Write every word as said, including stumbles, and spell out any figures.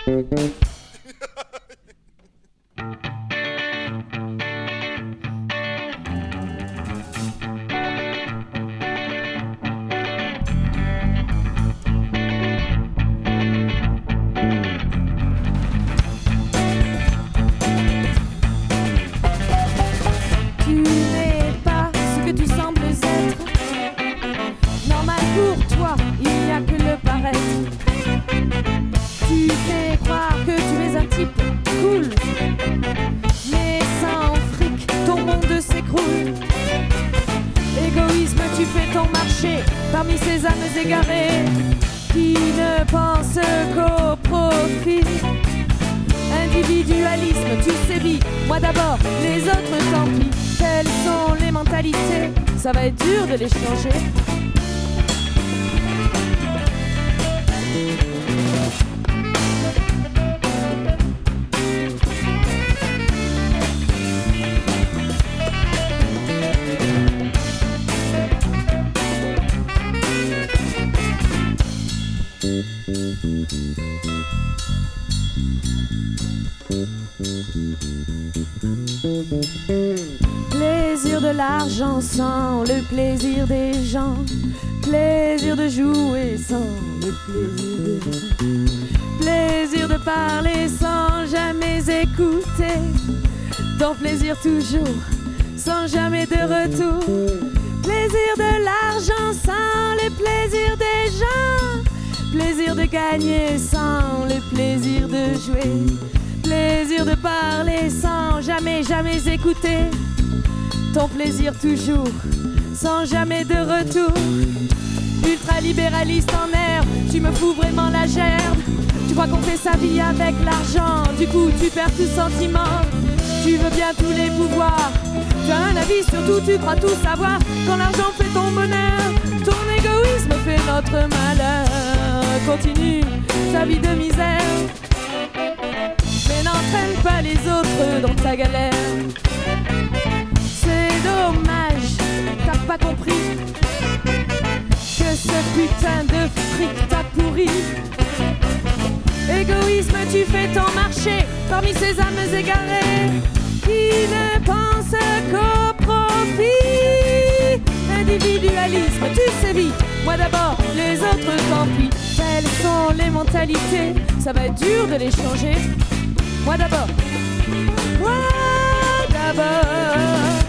Parmi ces âmes égarées qui ne pensent qu'au profit. Individualisme, tu sévis, moi d'abord, les autres tant pis. Telles sont les mentalités, ça va être dur de les changer. Plaisir de l'argent sans le plaisir des gens. Plaisir de jouer sans le plaisir de... Plaisir de parler sans jamais écouter. Ton plaisir toujours, sans jamais de retour. Plaisir de l'argent sans le plaisir des gens. Plaisir de gagner sans le plaisir de jouer. Plaisir de parler sans jamais, jamais écouter. Ton plaisir toujours, sans jamais de retour. Ultralibéraliste en herbe, tu me fous vraiment la gerbe. Tu crois qu'on fait sa vie avec l'argent, du coup tu perds tout sentiment. Tu veux bien tous les pouvoirs, tu as un avis sur tout, tu crois tout savoir. Quand l'argent fait ton bonheur, ton égoïsme fait notre malheur. Continue ta vie de misère, mais n'entraîne pas les autres dans ta galère. C'est dommage, t'as pas compris que ce putain de fric t'a pourri. Égoïsme, tu fais ton marché parmi ces âmes égarées qui ne pensent qu'au profit. Individualisme, tu sévis, moi d'abord, les autres tant pis. Telles sont les mentalités, ça va être dur de les changer. Moi d'abord, moi d'abord.